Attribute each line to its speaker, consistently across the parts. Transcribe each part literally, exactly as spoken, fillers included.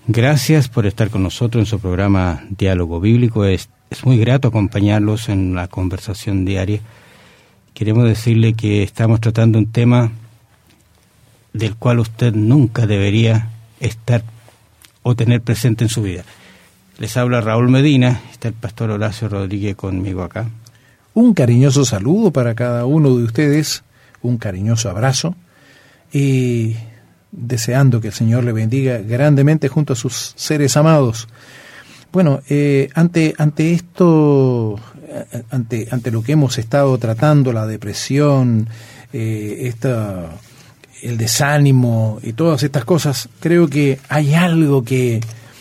Speaker 1: Gracias por estar con nosotros en su programa Diálogo Bíblico. Es, es muy grato acompañarlos en la conversación diaria. Queremos decirle que estamos tratando un tema del cual usted nunca debería estar o tener presente en su vida. Les habla Raúl Medina, está el pastor Horacio Rodríguez conmigo acá.
Speaker 2: Un cariñoso saludo para cada uno de ustedes, un cariñoso abrazo y deseando que el Señor le bendiga grandemente junto a sus seres amados. Bueno, eh, ante ante esto, ante ante lo que hemos estado tratando, la depresión, eh, esta, el desánimo y todas estas cosas, creo que hay algo que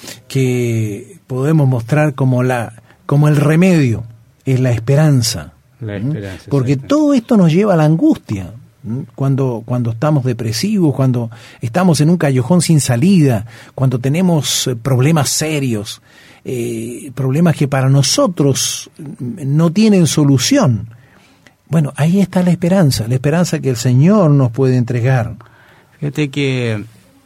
Speaker 2: que podemos mostrar como la como el remedio, es la esperanza.
Speaker 1: La esperanza,
Speaker 2: porque todo esto nos lleva a la angustia. Cuando, cuando estamos depresivos, cuando estamos en un callejón sin salida, cuando tenemos problemas serios, eh, problemas que para nosotros no tienen solución. Bueno, ahí está la esperanza, la esperanza que el Señor nos puede entregar.
Speaker 1: Fíjate que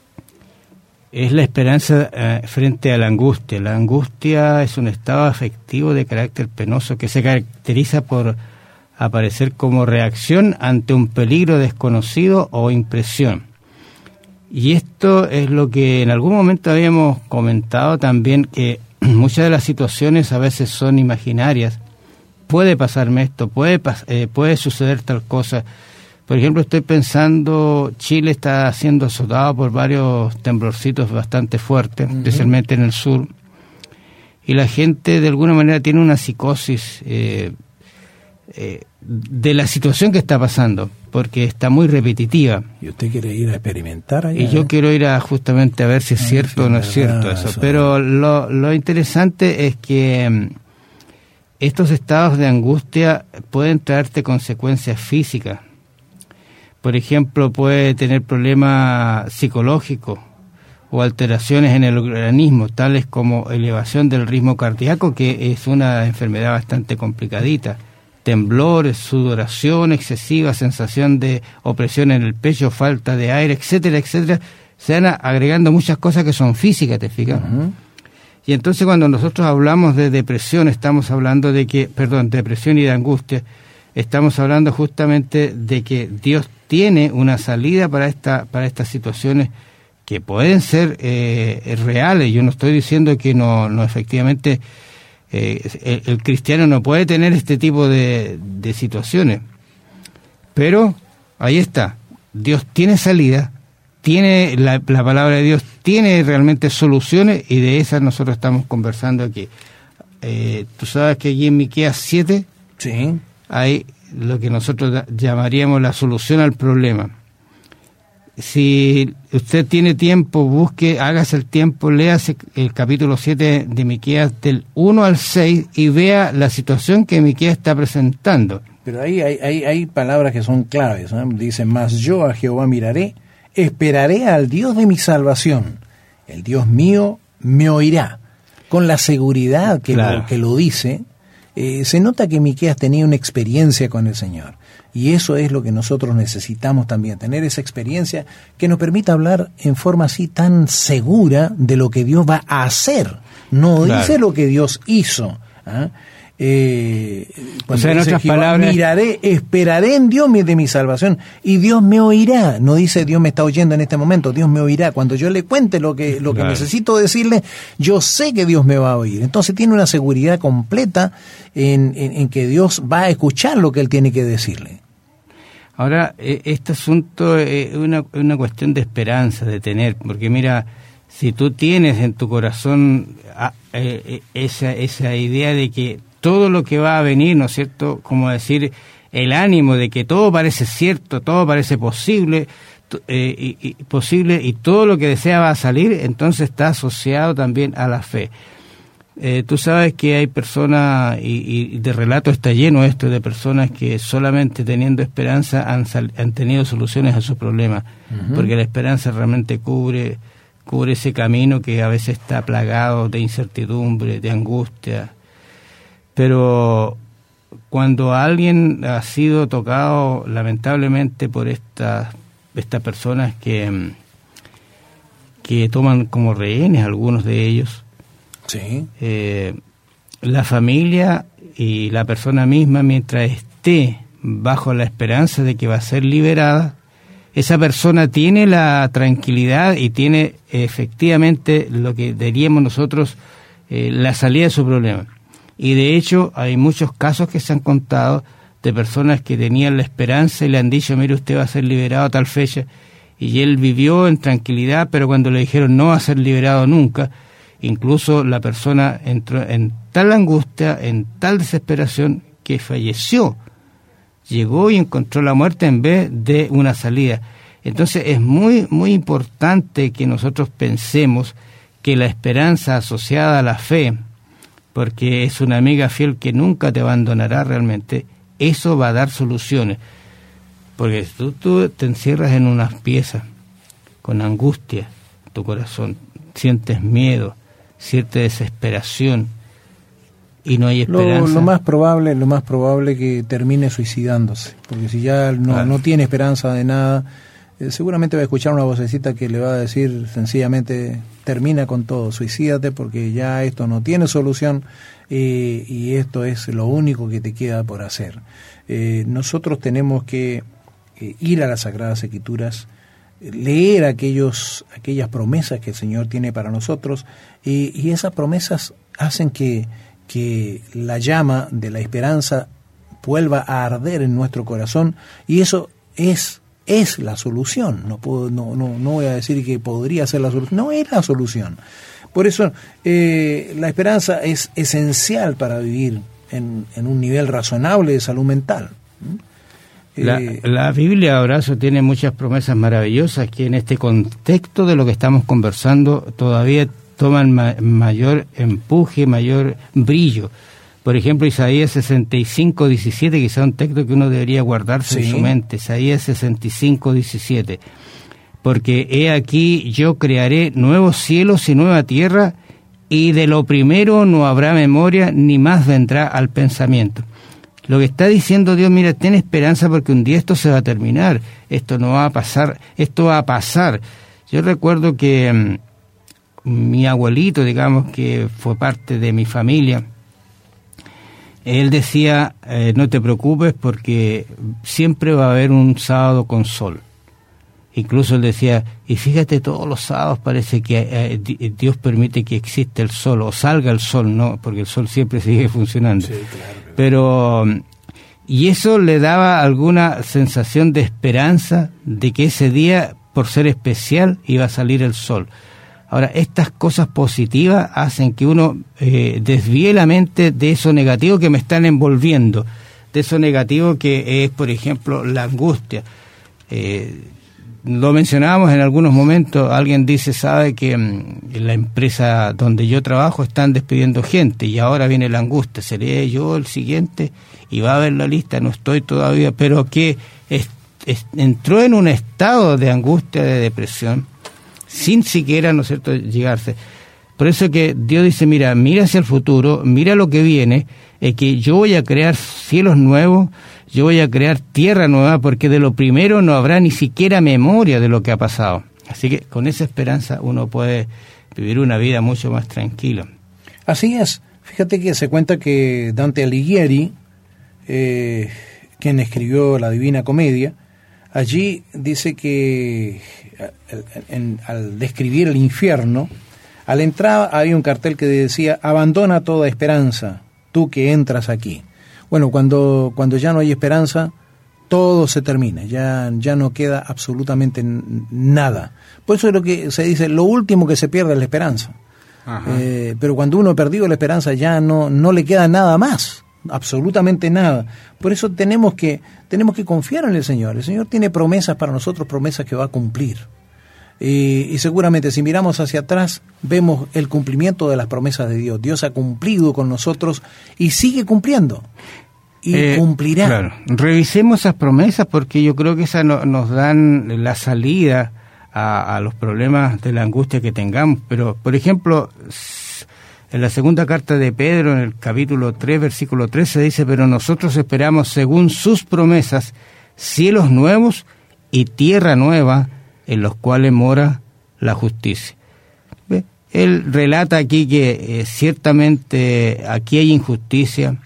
Speaker 1: es la esperanza eh, frente a la angustia. La angustia es un estado afectivo de carácter penoso que se caracteriza por aparecer como reacción ante un peligro desconocido o impresión. Y esto es lo que en algún momento habíamos comentado también, que muchas de las situaciones a veces son imaginarias. Puede pasarme esto, puede, eh, puede suceder tal cosa. Por ejemplo, estoy pensando, Chile está siendo azotado por varios temblorcitos bastante fuertes, uh-huh. especialmente en el sur. Y la gente de alguna manera tiene una psicosis eh, Eh, de la situación que está pasando, porque está muy repetitiva.
Speaker 2: ¿Y usted quiere ir a experimentar allá?
Speaker 1: Y yo quiero ir a justamente a ver si es ah, cierto sí, o no es cierto eso. eso. Pero lo, lo interesante es que um, estos estados de angustia pueden traerte consecuencias físicas. Por ejemplo, puede tener problemas psicológicos o alteraciones en el organismo, tales como elevación del ritmo cardíaco, que es una enfermedad bastante complicadita. Temblores, sudoración excesiva, sensación de opresión en el pecho, falta de aire, etcétera, etcétera. Se van agregando muchas cosas que son físicas, ¿te fijas? Uh-huh. Y entonces cuando nosotros hablamos de depresión, estamos hablando de que, perdón, depresión y de angustia, estamos hablando justamente de que Dios tiene una salida para esta, para estas situaciones que pueden ser eh, reales. Yo no estoy diciendo que no, no efectivamente Eh, el, el cristiano no puede tener este tipo de, de situaciones, pero ahí está, Dios tiene salida, tiene la, la palabra de Dios tiene realmente soluciones, y de esas nosotros estamos conversando aquí. Eh, tú sabes que allí en Miqueas siete
Speaker 2: sí.
Speaker 1: hay lo que nosotros llamaríamos la solución al problema. Si usted tiene tiempo, busque, hágase el tiempo, léase el capítulo siete de Miqueas del uno al seis y vea la situación que Miqueas está presentando.
Speaker 2: Pero ahí hay, hay, hay palabras que son claves, ¿no? Dice, mas yo a Jehová miraré, esperaré al Dios de mi salvación, el Dios mío me oirá. Con la seguridad que, claro. lo, que lo dice, eh, se nota que Miqueas tenía una experiencia con el Señor. Y eso es lo que nosotros necesitamos también, tener esa experiencia que nos permita hablar en forma así tan segura de lo que Dios va a hacer. No claro. dice lo que Dios hizo. ¿Ah? Eh,
Speaker 1: o sea, en otras palabras,
Speaker 2: miraré, esperaré en Dios de mi salvación y Dios me oirá. No dice Dios me está oyendo en este momento, Dios me oirá. Cuando yo le cuente lo que, lo que claro. necesito decirle, yo sé que Dios me va a oír. Entonces tiene una seguridad completa en, en, en que Dios va a escuchar lo que Él tiene que decirle.
Speaker 1: Ahora, este asunto es una, una cuestión de esperanza, de tener, porque mira, si tú tienes en tu corazón esa, esa idea de que todo lo que va a venir, ¿no es cierto?, como decir, el ánimo de que todo parece cierto, todo parece posible, eh, y, y, posible y todo lo que desea va a salir, entonces está asociado también a la fe. Eh, tú sabes que hay personas, y, y de relato está lleno esto, de personas que solamente teniendo esperanza han, sal, han tenido soluciones a sus problemas, uh-huh. porque la esperanza realmente cubre, cubre ese camino que a veces está plagado de incertidumbre, de angustia. Pero cuando alguien ha sido tocado lamentablemente por estas estas personas que que toman como rehenes algunos de ellos.
Speaker 2: Sí.
Speaker 1: Eh, la familia y la persona misma, mientras esté bajo la esperanza de que va a ser liberada, esa persona tiene la tranquilidad y tiene efectivamente lo que diríamos nosotros eh, la salida de su problema. Y de hecho hay muchos casos que se han contado de personas que tenían la esperanza y le han dicho, mire, usted va a ser liberado a tal fecha, y él vivió en tranquilidad, pero cuando le dijeron no va a ser liberado nunca, incluso la persona entró en tal angustia, en tal desesperación, que falleció. Llegó y encontró la muerte en vez de una salida. Entonces es muy, muy importante que nosotros pensemos que la esperanza asociada a la fe, porque es una amiga fiel que nunca te abandonará realmente, eso va a dar soluciones. Porque tú, tú te encierras en unas piezas con angustia, tu corazón, sientes miedo, cierta desesperación, y no hay esperanza.
Speaker 2: Lo, lo más probable, lo más probable que termine suicidándose, porque si ya no, claro. no tiene esperanza de nada, eh, seguramente va a escuchar una vocecita que le va a decir sencillamente, termina con todo, suicídate porque ya esto no tiene solución eh, y esto es lo único que te queda por hacer. Eh, nosotros tenemos que eh, ir a las Sagradas Escrituras, leer aquellos, aquellas promesas que el Señor tiene para nosotros, y, y esas promesas hacen que que la llama de la esperanza vuelva a arder en nuestro corazón, y eso es es la solución. No puedo no no no voy a decir que podría ser la solución, no es la solución. Por eso eh, la esperanza es esencial para vivir en, en un nivel razonable de salud mental.
Speaker 1: La,
Speaker 2: eh,
Speaker 1: la Biblia, Horacio, tiene muchas promesas maravillosas que en este contexto de lo que estamos conversando todavía toman ma- mayor empuje, mayor brillo. Por ejemplo, Isaías sesenta y cinco, diecisiete, quizá un texto que uno debería guardarse sí. en su mente. Isaías sesenta y cinco, diecisiete. Porque he aquí yo crearé nuevos cielos y nueva tierra, y de lo primero no habrá memoria, ni más vendrá al pensamiento. Lo que está diciendo Dios, mira, ten esperanza porque un día esto se va a terminar. Esto no va a pasar, esto va a pasar. Yo recuerdo que mmm, mi abuelito, digamos, que fue parte de mi familia, él decía, eh, no te preocupes porque siempre va a haber un sábado con sol. Incluso él decía, y fíjate, todos los sábados parece que eh, Dios permite que exista el sol, o salga el sol, ¿no? Porque el sol siempre sigue funcionando. Sí, claro. Pero, y eso le daba alguna sensación de esperanza de que ese día, por ser especial, iba a salir el sol. Ahora, estas cosas positivas hacen que uno eh, desvíe la mente de eso negativo que me están envolviendo, de eso negativo que es, por ejemplo, la angustia. Eh, lo mencionábamos en algunos momentos, alguien dice, sabe que en la empresa donde yo trabajo están despidiendo gente y ahora viene la angustia, seré yo el siguiente y va a ver la lista, no estoy todavía, pero que es, es, entró en un estado de angustia, de depresión, sin siquiera, ¿no es cierto?, llegarse. Por eso que Dios dice, mira, mira hacia el futuro, mira lo que viene, es que yo voy a crear cielos nuevos, yo voy a crear tierra nueva, porque de lo primero no habrá ni siquiera memoria de lo que ha pasado. Así que con esa esperanza uno puede vivir una vida mucho más tranquila.
Speaker 2: Así es. Fíjate que se cuenta que Dante Alighieri, eh, quien escribió la Divina Comedia, allí dice que en, en, al describir el infierno, al entrar había un cartel que decía, abandona toda esperanza, tú que entras aquí. Bueno, cuando, cuando ya no hay esperanza, todo se termina, ya, ya no queda absolutamente nada. Por eso es lo que se dice, lo último que se pierde es la esperanza. Eh, pero cuando uno ha perdido la esperanza ya no, no le queda nada más, absolutamente nada. Por eso tenemos que, tenemos que confiar en el Señor. El Señor tiene promesas para nosotros, promesas que va a cumplir. Y, y seguramente si miramos hacia atrás vemos el cumplimiento de las promesas de Dios. Dios ha cumplido con nosotros y sigue cumpliendo y eh, cumplirá.
Speaker 1: Claro. Revisemos esas promesas porque yo creo que esas no, nos dan la salida a, a los problemas de la angustia que tengamos. Pero, por ejemplo, en la segunda carta de Pedro, en el capítulo tres, versículo trece, dice, pero nosotros esperamos según sus promesas cielos nuevos y tierra nueva, en los cuales mora la justicia. ¿Ve? Él relata aquí que eh, ciertamente aquí hay injusticia,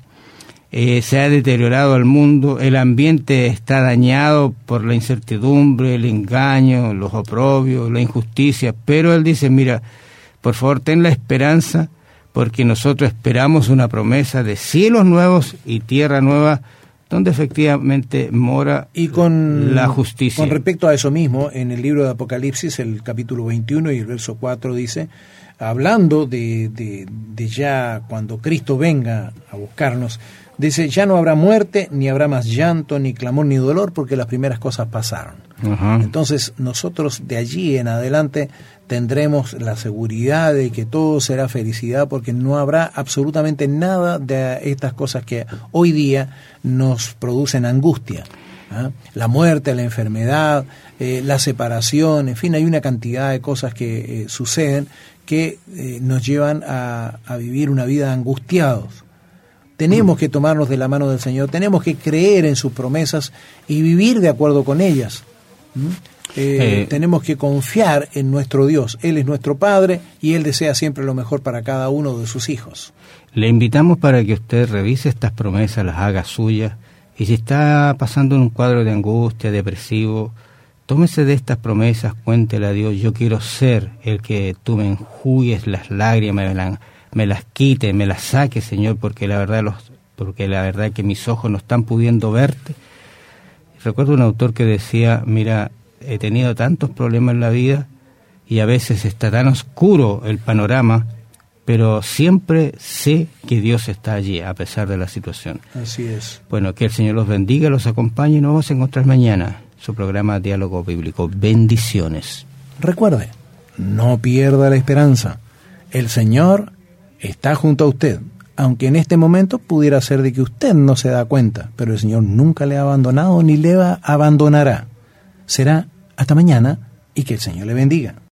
Speaker 1: eh, se ha deteriorado el mundo, el ambiente está dañado por la incertidumbre, el engaño, los oprobios, la injusticia, pero él dice, mira, por favor ten la esperanza, porque nosotros esperamos una promesa de cielos nuevos y tierra nueva, donde efectivamente mora
Speaker 2: y con,
Speaker 1: la justicia.
Speaker 2: Con respecto a eso mismo, en el libro de Apocalipsis, el capítulo veintiuno y el verso cuatro dice, hablando de, de, de ya cuando Cristo venga a buscarnos, dice, ya no habrá muerte, ni habrá más llanto, ni clamor, ni dolor, porque las primeras cosas pasaron. Uh-huh. Entonces nosotros de allí en adelante tendremos la seguridad de que todo será felicidad, porque no habrá absolutamente nada de estas cosas que hoy día nos producen angustia. ¿Ah? La muerte, la enfermedad, eh, la separación, en fin, hay una cantidad de cosas que eh, suceden que eh, nos llevan a, a vivir una vida angustiados. Tenemos que tomarnos de la mano del Señor, tenemos que creer en sus promesas y vivir de acuerdo con ellas. ¿Mm? Eh, eh, tenemos que confiar en nuestro Dios. Él es nuestro Padre y Él desea siempre lo mejor para cada uno de sus hijos.
Speaker 1: Le invitamos para que usted revise estas promesas, las haga suyas, y si está pasando en un cuadro de angustia, depresivo, tómese de estas promesas, cuéntele a Dios, yo quiero ser el que tú me enjugues las lágrimas, me, la, me las quite, me las saque, Señor, porque la verdad los, porque la verdad que mis ojos no están pudiendo verte. Recuerdo un autor que decía, mira, he tenido tantos problemas en la vida y a veces está tan oscuro el panorama, pero siempre sé que Dios está allí a pesar de la situación.
Speaker 2: Así es.
Speaker 1: Bueno, que el Señor los bendiga, los acompañe y nos vamos a encontrar mañana. Su programa Diálogo Bíblico. Bendiciones.
Speaker 2: Recuerde, no pierda la esperanza. El Señor está junto a usted, aunque en este momento pudiera ser de que usted no se da cuenta, pero el Señor nunca le ha abandonado ni le abandonará. Será hasta mañana y que el Señor le bendiga.